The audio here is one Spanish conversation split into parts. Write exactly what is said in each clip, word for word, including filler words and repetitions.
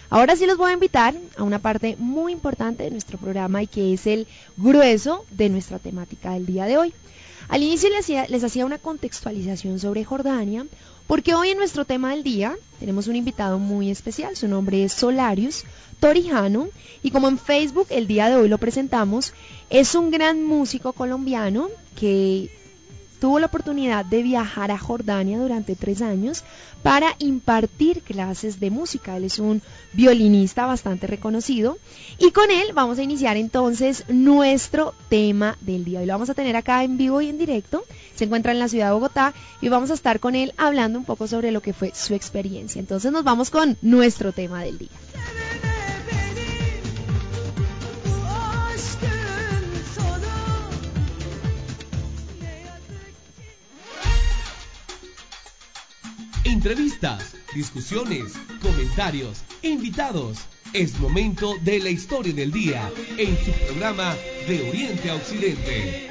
Ahora sí los voy a invitar a una parte muy importante de nuestro programa y que es el grueso de nuestra temática del día de hoy. Al inicio les hacía, les hacía una contextualización sobre Jordania, porque hoy en nuestro tema del día tenemos un invitado muy especial. Su nombre es Solarius Torijano y como en Facebook el día de hoy lo presentamos, es un gran músico colombiano que tuvo la oportunidad de viajar a Jordania durante tres años para impartir clases de música. Él es un violinista bastante reconocido y con él vamos a iniciar entonces nuestro tema del día. Hoy lo vamos a tener acá en vivo y en directo. Se encuentra en la ciudad de Bogotá y vamos a estar con él hablando un poco sobre lo que fue su experiencia. Entonces nos vamos con nuestro tema del día. Entrevistas, discusiones, comentarios, invitados. Es momento de la historia del día en su programa De Oriente a Occidente.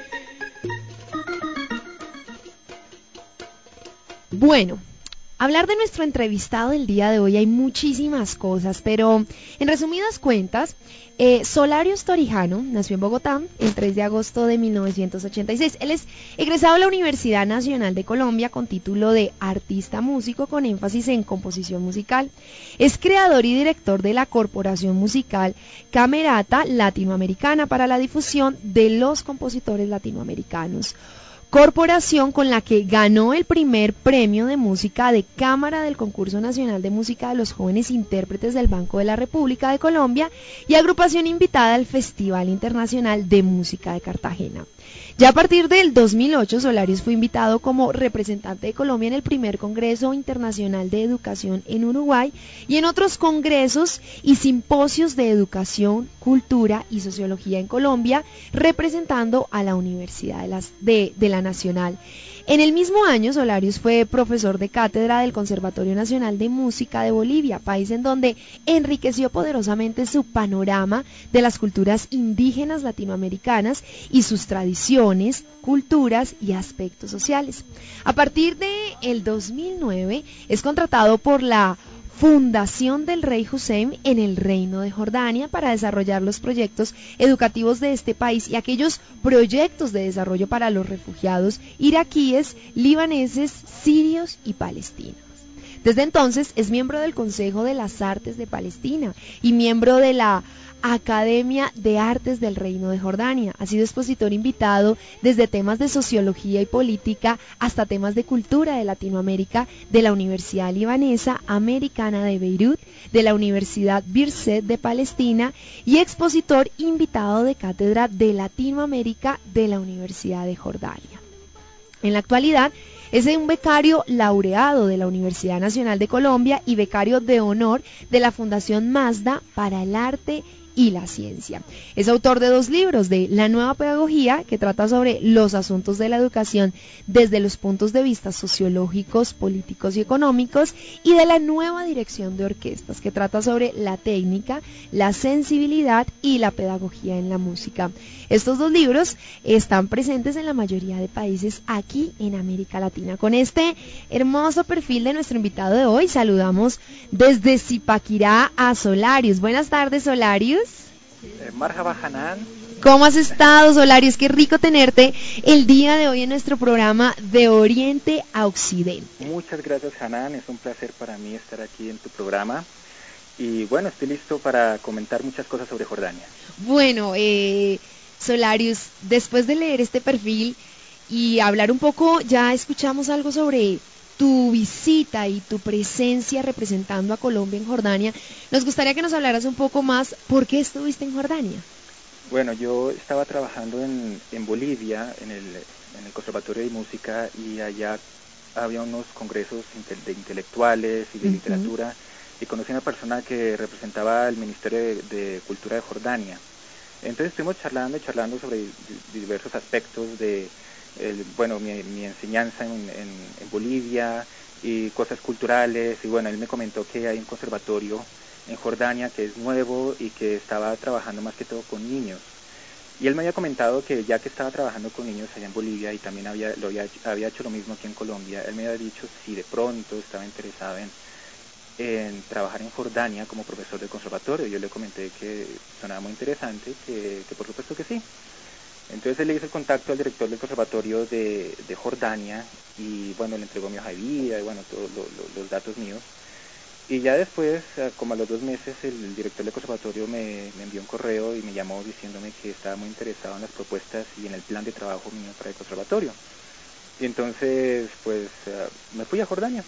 Bueno, hablar de nuestro entrevistado del día de hoy hay muchísimas cosas, pero en resumidas cuentas, eh, Solarius Torijano nació en Bogotá el tres de agosto de mil novecientos ochenta y seis. Él es egresado de la Universidad Nacional de Colombia con título de artista músico con énfasis en composición musical. Es creador y director de la Corporación Musical Camerata Latinoamericana para la difusión de los compositores latinoamericanos, corporación con la que ganó el primer premio de música de cámara del Concurso Nacional de Música de los Jóvenes Intérpretes del Banco de la República de Colombia y agrupación invitada al Festival Internacional de Música de Cartagena. Ya a partir del dos mil ocho, Solarius fue invitado como representante de Colombia en el primer Congreso Internacional de Educación en Uruguay y en otros congresos y simposios de educación, cultura y sociología en Colombia, representando a la Universidad de, las, de, de la Nacional. En el mismo año, Solarius fue profesor de cátedra del Conservatorio Nacional de Música de Bolivia, país en donde enriqueció poderosamente su panorama de las culturas indígenas latinoamericanas y sus tradiciones, culturas y aspectos sociales. A partir de el dos mil nueve es contratado por la Fundación del Rey Hussein en el Reino de Jordania para desarrollar los proyectos educativos de este país y aquellos proyectos de desarrollo para los refugiados iraquíes, libaneses, sirios y palestinos. Desde entonces es miembro del Consejo de las Artes de Palestina y miembro de la Academia de Artes del Reino de Jordania. Ha sido expositor invitado desde temas de sociología y política hasta temas de cultura de Latinoamérica de la Universidad Libanesa Americana de Beirut, de la Universidad Birzeit de Palestina y expositor invitado de cátedra de Latinoamérica de la Universidad de Jordania. En la actualidad es un becario laureado de la Universidad Nacional de Colombia y becario de honor de la Fundación Mazda para el Arte y la Ciencia. Es autor de dos libros, de La Nueva Pedagogía, que trata sobre los asuntos de la educación desde los puntos de vista sociológicos, políticos y económicos, y de La Nueva Dirección de Orquestas, que trata sobre la técnica, la sensibilidad y la pedagogía en la música. Estos dos libros están presentes en la mayoría de países aquí en América Latina. Con este hermoso perfil de nuestro invitado de hoy, saludamos desde Zipaquirá a Solarius. Buenas tardes, Solarius. Eh, Marhaba, Hanan. ¿Cómo has estado, Solarius? Qué rico tenerte el día de hoy en nuestro programa De Oriente a Occidente. Muchas gracias, Hanan. Es un placer para mí estar aquí en tu programa. Y bueno, estoy listo para comentar muchas cosas sobre Jordania. Bueno, eh, Solarius, después de leer este perfil y hablar un poco, ya escuchamos algo sobre tu visita y tu presencia representando a Colombia en Jordania. Nos gustaría que nos hablaras un poco más, ¿por qué estuviste en Jordania? Bueno, yo estaba trabajando en, en Bolivia, en el, en el Conservatorio de Música, y allá había unos congresos de intelectuales y de uh-huh. literatura, y conocí a una persona que representaba el Ministerio de, de Cultura de Jordania. Entonces estuvimos charlando y charlando sobre diversos aspectos de El, bueno, mi, mi enseñanza en, en, en Bolivia y cosas culturales, y bueno, él me comentó que hay un conservatorio en Jordania que es nuevo y que estaba trabajando más que todo con niños, y él me había comentado que ya que estaba trabajando con niños allá en Bolivia y también había, lo había, había hecho lo mismo aquí en Colombia, él me había dicho si de pronto estaba interesado en en trabajar en Jordania como profesor de conservatorio. Yo le comenté que sonaba muy interesante, que, que por supuesto que sí. Entonces él le hizo el contacto al director del conservatorio de, de Jordania y bueno, le entregó mi hoja de vida y bueno, todos lo, lo, los datos míos. Y ya después, como a los dos meses, el director del conservatorio me, me envió un correo y me llamó diciéndome que estaba muy interesado en las propuestas y en el plan de trabajo mío para el conservatorio. Y entonces, pues, uh, me fui a Jordania.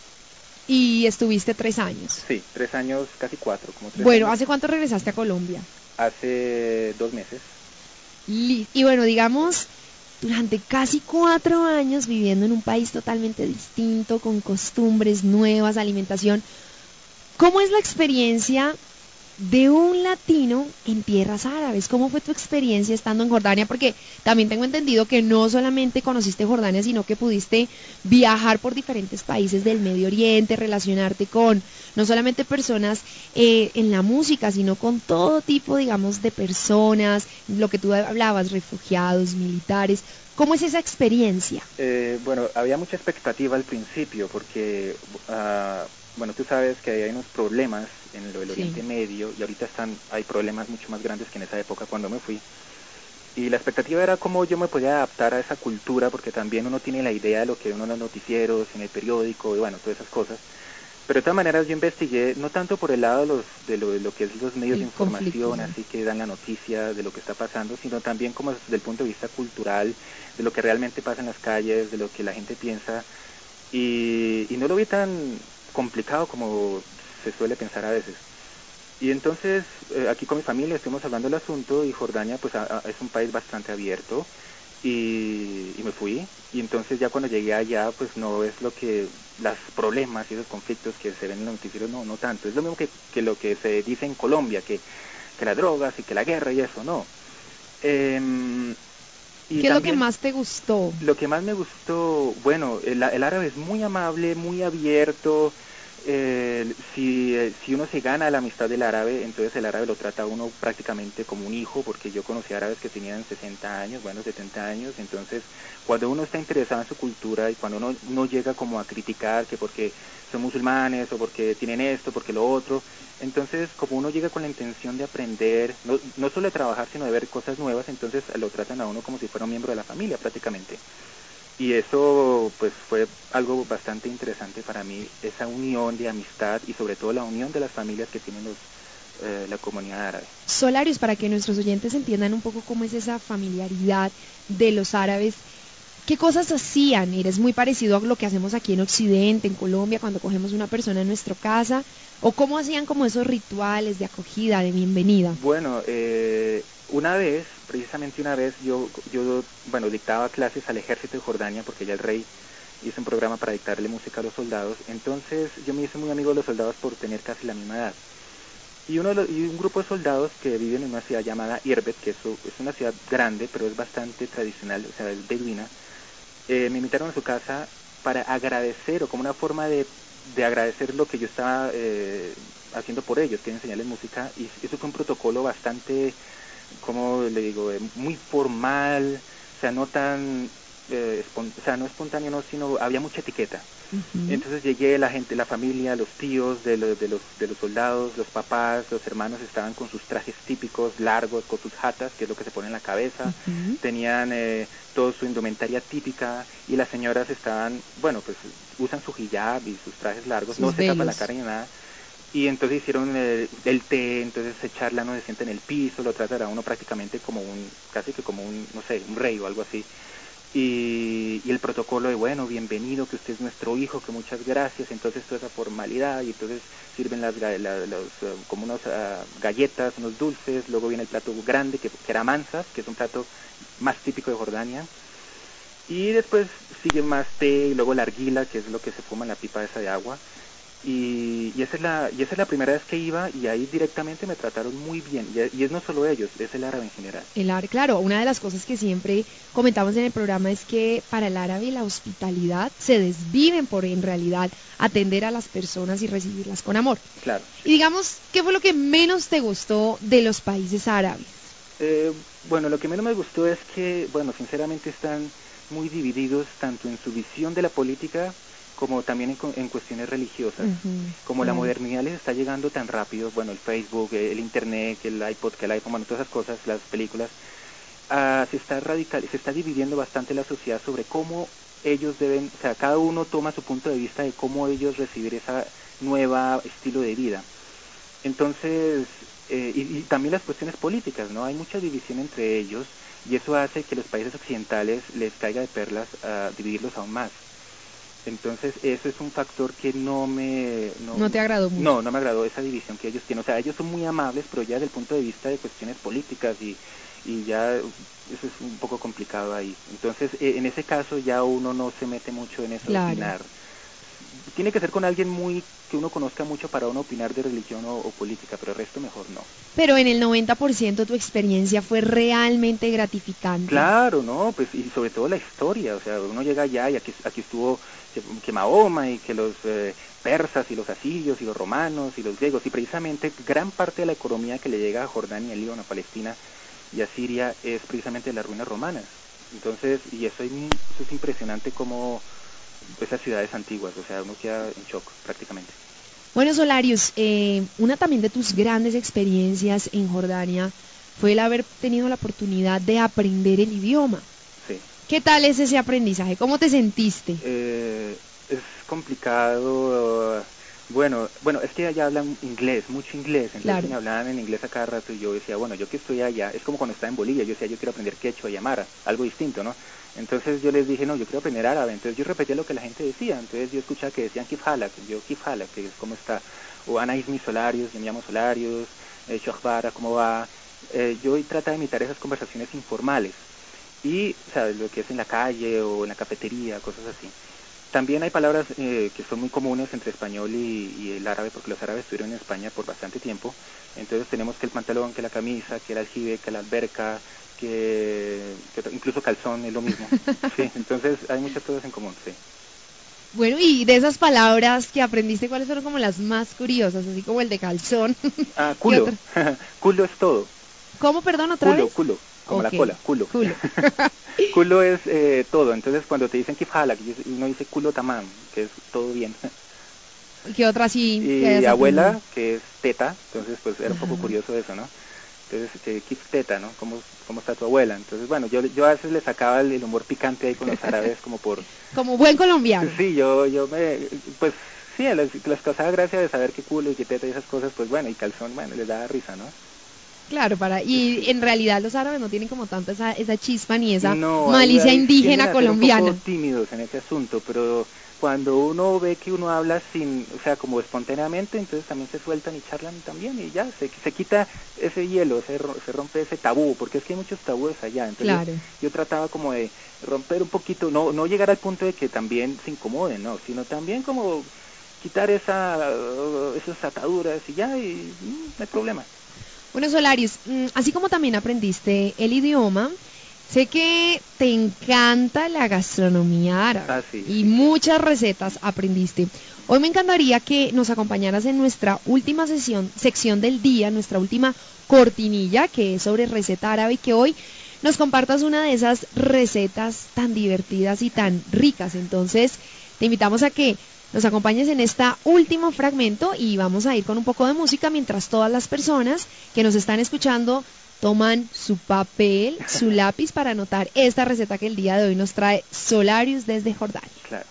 Y estuviste tres años. Sí, tres años, casi cuatro, como tres Bueno, años. ¿hace cuánto regresaste a Colombia? Hace dos meses. Y, y bueno, digamos, durante casi cuatro años viviendo en un país totalmente distinto, con costumbres nuevas, alimentación, ¿cómo es la experiencia de un latino en tierras árabes? ¿Cómo fue tu experiencia estando en Jordania? Porque también tengo entendido que no solamente conociste Jordania, sino que pudiste viajar por diferentes países del Medio Oriente, relacionarte con no solamente personas eh, en la música, sino con todo tipo, digamos, de personas, lo que tú hablabas, refugiados, militares. ¿Cómo es esa experiencia? Eh, bueno, había mucha expectativa al principio porque, uh, bueno, tú sabes que hay unos problemas en lo del Sí. Oriente Medio y ahorita están, hay problemas mucho más grandes que en esa época cuando me fui. Y la expectativa era cómo yo me podía adaptar a esa cultura, porque también uno tiene la idea de lo que uno en los noticieros, en el periódico, y bueno, todas esas cosas. Pero de todas maneras yo investigué, no tanto por el lado de, los, de, lo, de lo que es los medios El de información, conflicto, así que dan la noticia de lo que está pasando, sino también como desde el punto de vista cultural, de lo que realmente pasa en las calles, de lo que la gente piensa. Y, y no lo vi tan complicado como se suele pensar a veces. Y entonces, eh, aquí con mi familia estuvimos hablando del asunto y Jordania pues a, a, es un país bastante abierto y, y me fui. Y entonces ya cuando llegué allá pues no es lo que, los problemas y esos conflictos que se ven en los noticieros, no, no tanto. Es lo mismo que, que lo que se dice en Colombia, que, que las drogas y que la guerra y eso, no. Eh, y ¿Qué es también, lo que más te gustó? Lo que más me gustó, bueno, el, el árabe es muy amable, muy abierto. Eh, si, eh, si uno se gana la amistad del árabe, entonces el árabe lo trata a uno prácticamente como un hijo, porque yo conocí árabes que tenían sesenta años, bueno, setenta años, entonces cuando uno está interesado en su cultura y cuando uno no llega como a criticar que porque son musulmanes o porque tienen esto, porque lo otro, entonces como uno llega con la intención de aprender, no, no solo de trabajar, sino de ver cosas nuevas, entonces lo tratan a uno como si fuera un miembro de la familia prácticamente. Y eso pues fue algo bastante interesante para mí, esa unión de amistad y sobre todo la unión de las familias que tienen los, eh, la comunidad árabe. Solarios, para que nuestros oyentes entiendan un poco cómo es esa familiaridad de los árabes, ¿qué cosas hacían? Mira, es muy parecido a lo que hacemos aquí en Occidente, en Colombia, cuando cogemos una persona en nuestra casa, o cómo hacían como esos rituales de acogida, de bienvenida. Bueno, eh, una vez, precisamente una vez, yo, yo, bueno, dictaba clases al ejército de Jordania, porque ya el rey hizo un programa para dictarle música a los soldados, entonces yo me hice muy amigo de los soldados por tener casi la misma edad. Y, uno de los, y un grupo de soldados que viven en una ciudad llamada Irbet, que es, es una ciudad grande, pero es bastante tradicional, o sea, es beduina, eh, me invitaron a su casa para agradecer, o como una forma de, de agradecer lo que yo estaba eh, haciendo por ellos, que enseñarles música, y eso fue un protocolo bastante, como le digo, eh, muy formal, o sea, no tan, eh, o sea, no espontáneo, no, sino había mucha etiqueta. Uh-huh. Entonces llegué, la gente, la familia, los tíos de los, de los de los soldados, los papás, los hermanos estaban con sus trajes típicos largos, con sus jatas, que es lo que se pone en la cabeza, Uh-huh. tenían eh, toda su indumentaria típica y las señoras estaban, bueno, pues usan su hijab y sus trajes largos, Sus no se tapan la velos. cara ni nada. Y entonces hicieron el, el té, entonces se charla, no se sienta en el piso, lo tratan a uno prácticamente como un, casi que como un, no sé, un rey o algo así. Y, y el protocolo de, bueno, bienvenido, que usted es nuestro hijo, que muchas gracias, entonces toda esa formalidad, y entonces sirven las, la, los, uh, como unas uh, galletas, unos dulces, luego viene el plato grande, que, que era mansas, que es un plato más típico de Jordania, y después sigue más té, y luego la argila, que es lo que se fuma en la pipa esa de agua, y, y, esa es la, y esa es la primera vez que iba, y ahí directamente me trataron muy bien, y, y es no solo ellos, es el árabe en general. El árabe, claro, una de las cosas que siempre comentamos en el programa es que para el árabe la hospitalidad se desviven por en realidad atender a las personas y recibirlas con amor. Claro. Y digamos, ¿qué fue lo que menos te gustó de los países árabes? Eh, bueno, lo que menos me gustó es que, bueno, sinceramente están muy divididos tanto en su visión de la política como también en, en cuestiones religiosas. Uh-huh. Como uh-huh. la modernidad les está llegando tan rápido, bueno, el Facebook, el Internet, el iPod, que el iPhone, bueno, todas esas cosas, las películas, uh, se está radical, se está dividiendo bastante la sociedad sobre cómo ellos deben, o sea, cada uno toma su punto de vista de cómo ellos recibir esa nueva estilo de vida. Entonces, eh, y, y también las cuestiones políticas, ¿no? Hay mucha división entre ellos y eso hace que los países occidentales les caiga de perlas a dividirlos aún más. Entonces, eso es un factor que no me... No, ¿No te agradó mucho? No, no me agradó esa división que ellos tienen. O sea, ellos son muy amables, pero ya desde el punto de vista de cuestiones políticas y, y ya eso es un poco complicado ahí. Entonces, eh, en ese caso ya uno no se mete mucho en eso, claro. opinar. Tiene que ser con alguien muy que uno conozca mucho para uno opinar de religión o, o política, pero el resto mejor no. Pero en el noventa por ciento tu experiencia fue realmente gratificante. Claro, no, pues y sobre todo la historia, o sea, uno llega allá y aquí, aquí estuvo que, que Mahoma y que los eh, persas y los asirios y los romanos y los griegos, y precisamente gran parte de la economía que le llega a Jordania, a Líbano, a Palestina y a Siria es precisamente de las ruinas romanas. Entonces, y eso, hay, eso es impresionante como esas ciudades antiguas, o sea, uno queda en shock prácticamente. Bueno, Solarius, eh, una también de tus grandes experiencias en Jordania fue el haber tenido la oportunidad de aprender el idioma. Sí. ¿Qué tal es ese aprendizaje? ¿Cómo te sentiste? Eh, es complicado. Bueno, bueno, es que allá hablan inglés, mucho inglés, entonces claro. me hablaban en inglés a cada rato y yo decía, bueno, yo que estoy allá, es como cuando estaba en Bolivia, yo decía, yo quiero aprender quechua y aymara, algo distinto, ¿no? Entonces yo les dije, no, yo quiero aprender árabe, entonces yo repetía lo que la gente decía, entonces yo escuchaba que decían kif halak, yo kif halak, que es cómo está, o ana ismi Solarius, yo me llamo Solarius, eh, shokhbara, cómo va, eh, yo trataba de imitar esas conversaciones informales, y, o sea, lo que es en la calle o en la cafetería, cosas así. También hay palabras eh, que son muy comunes entre español y, y el árabe, porque los árabes estuvieron en España por bastante tiempo. Entonces tenemos que el pantalón, que la camisa, que el aljibe, que la alberca, que, que incluso calzón es lo mismo. Sí, entonces hay muchas cosas en común, sí. Bueno, y de esas palabras que aprendiste, ¿cuáles fueron como las más curiosas? Así como el de calzón. Ah, culo. Culo es todo. ¿Cómo, perdón, otra culo, vez? Culo, culo. Como okay. la cola, culo. Culo. Culo es eh, todo, entonces cuando te dicen kifala, uno dice culo tamam, que es todo bien. ¿Qué otra sí? Y abuela, aprendido? Que es teta, entonces pues era un poco curioso eso, ¿no? Entonces, que kif teta, ¿no? ¿Cómo, ¿Cómo está tu abuela? Entonces, bueno, yo yo a veces le sacaba el, el humor picante ahí con los árabes como por... Como buen colombiano. Sí, yo yo me... pues sí, les, les causaba gracia de saber qué culo y qué teta y esas cosas, pues bueno, y calzón, bueno, les daba risa, ¿no? Claro, para y en realidad los árabes no tienen como tanta esa, esa chispa ni esa no, malicia ahí, ahí indígena colombiana. Un poco tímidos en ese asunto, pero cuando uno ve que uno habla sin, o sea, como espontáneamente, entonces también se sueltan y charlan también y ya, se, se quita ese hielo, se, se rompe ese tabú, porque es que hay muchos tabúes allá, entonces claro. yo trataba como de romper un poquito, no no llegar al punto de que también se incomoden, no, sino también como quitar esa esas ataduras y ya, y no hay problema. Bueno, Solarius, así como también aprendiste el idioma, sé que te encanta la gastronomía árabe ah, sí, y sí. muchas recetas aprendiste. Hoy me encantaría que nos acompañaras en nuestra última sesión, sección del día, nuestra última cortinilla, que es sobre receta árabe, y que hoy nos compartas una de esas recetas tan divertidas y tan ricas. Entonces, te invitamos a que nos acompañes en este último fragmento y vamos a ir con un poco de música mientras todas las personas que nos están escuchando toman su papel, su lápiz para anotar esta receta que el día de hoy nos trae Solarius desde Jordania. Claro.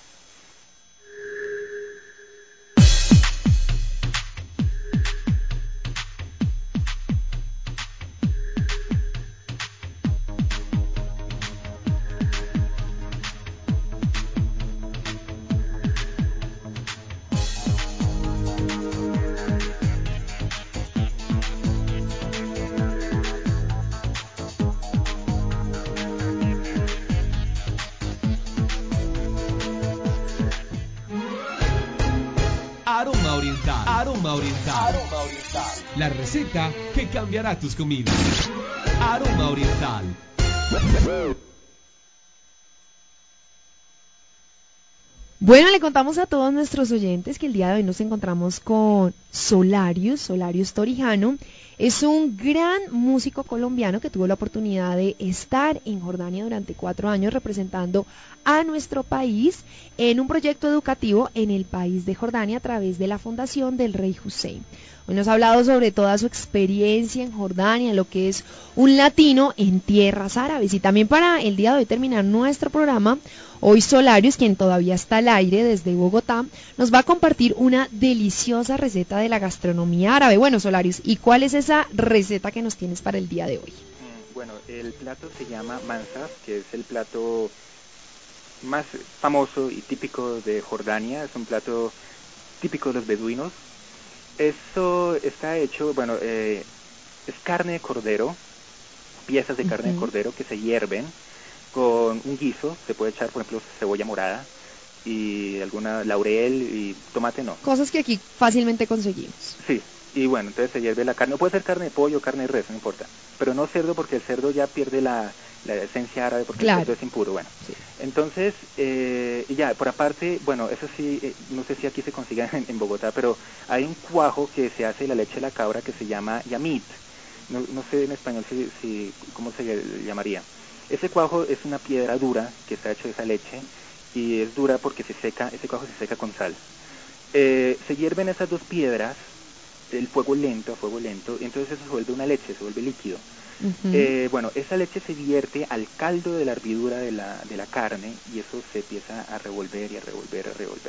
Aroma Oriental. Aroma Oriental. Aroma Oriental. La receta que cambiará tus comidas. Aroma Oriental. Bueno, le contamos a todos nuestros oyentes que el día de hoy nos encontramos con Solarius, Solarius Torijano. Es un gran músico colombiano que tuvo la oportunidad de estar en Jordania durante cuatro años representando a nuestro país en un proyecto educativo en el país de Jordania a través de la Fundación del Rey Hussein. Hoy nos ha hablado sobre toda su experiencia en Jordania, lo que es un latino en tierras árabes. Y también para el día de hoy terminar nuestro programa, hoy Solarius, quien todavía está al aire desde Bogotá, nos va a compartir una deliciosa receta de la gastronomía árabe. Bueno, Solarius, ¿y cuál es esa receta que nos tienes para el día de hoy? Bueno, el plato se llama mansaf, que es el plato más famoso y típico de Jordania. Es un plato típico de los beduinos. Eso está hecho, bueno, eh, es carne de cordero, piezas de carne uh-huh. de cordero que se hierven con un guiso. Se puede echar, por ejemplo, cebolla morada y alguna laurel y tomate no. Cosas que aquí fácilmente conseguimos. Sí, y bueno, entonces se hierve la carne. Puede ser carne de pollo, carne de res, no importa. Pero no cerdo, porque el cerdo ya pierde la, la esencia árabe, porque claro. el cerdo es impuro. Bueno, sí. Entonces, eh, y ya, por aparte, bueno, eso sí, eh, no sé si aquí se consigue en, en Bogotá, pero hay un cuajo que se hace de la leche de la cabra que se llama yamit. No, no sé en español si, si cómo se llamaría. Ese cuajo es una piedra dura que está hecho de esa leche, y es dura porque se seca, ese cuajo se seca con sal. Eh, se hierven esas dos piedras, el fuego lento, a fuego lento, y entonces eso se vuelve una leche, se vuelve líquido. Uh-huh. Eh, bueno, esa leche se vierte al caldo de la hervidura de la, de la carne, y eso se empieza a revolver y a revolver, a revolver.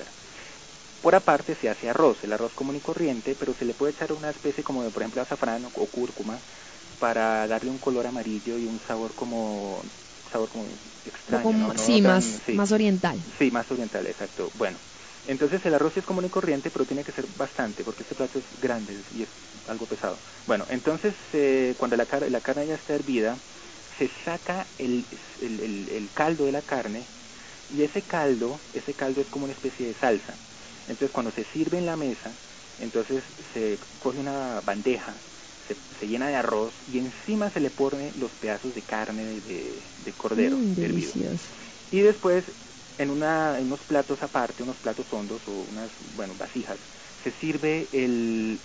Por aparte se hace arroz, el arroz común y corriente, pero se le puede echar una especie como de, por ejemplo, azafrán o, o cúrcuma, para darle un color amarillo y un sabor como, sabor como extraño, como, ¿no? No sí, tan, más, sí, más oriental. Sí, más oriental, exacto. Bueno, entonces el arroz es común y corriente, pero tiene que ser bastante, porque este plato es grande y es algo pesado. Bueno, entonces eh, cuando la, car la carne ya está hervida, se saca el, el, el, el caldo de la carne, y ese caldo, ese caldo es como una especie de salsa. Entonces cuando se sirve en la mesa, entonces se coge una bandeja, se, se llena de arroz, y encima se le ponen los pedazos de carne de, de, de cordero mm, hervido. Delicioso. Y después en, una, en unos platos aparte, unos platos hondos o unas, bueno, vasijas, se sirve el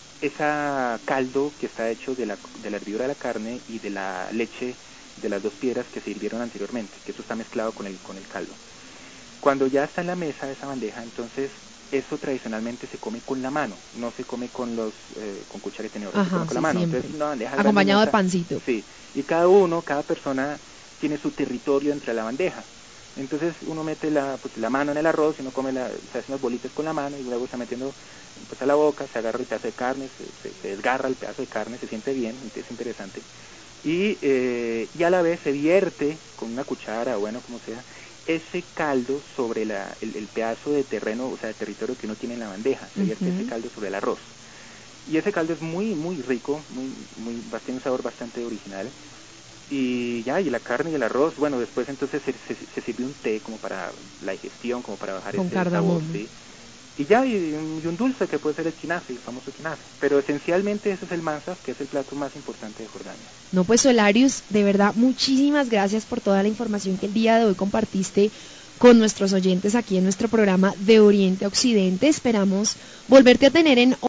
esa caldo que está hecho de la, de la hervidura de la carne y de la leche de las dos piedras que se hirvieron anteriormente, que eso está mezclado con el, con el caldo. Cuando ya está en la mesa esa bandeja, entonces eso tradicionalmente se come con la mano, no se come con los eh, con cuchara y tenedor, se come con sí, la mano. Siempre. Entonces, una bandeja acompañado grande, de pancito. Sí, y cada uno, cada persona tiene su territorio entre la bandeja. Entonces uno mete la, pues, la mano en el arroz, y uno come la, se hace unas bolitas con la mano, y luego está metiendo pues, a la boca, se agarra el pedazo de carne, se, se, se desgarra el pedazo de carne, se siente bien, es interesante. Y, eh, y a la vez se vierte con una cuchara, o bueno, como sea, ese caldo sobre la, el, el pedazo de terreno, o sea, de territorio que uno tiene en la bandeja, se vierte uh-huh. ese caldo sobre el arroz. Y ese caldo es muy, muy rico, muy, muy, tiene un sabor bastante original. Y ya, y la carne y el arroz, bueno, después entonces se, se, se sirve un té como para la digestión, como para bajar con ese cardamomo. sabor, ¿sí? Y ya, y, y un dulce que puede ser el kinafe, el famoso kinafe. Pero esencialmente ese es el mansaf, que es el plato más importante de Jordania. No, pues Solarius, de verdad, muchísimas gracias por toda la información que el día de hoy compartiste con nuestros oyentes aquí en nuestro programa de Oriente a Occidente. Esperamos volverte a tener en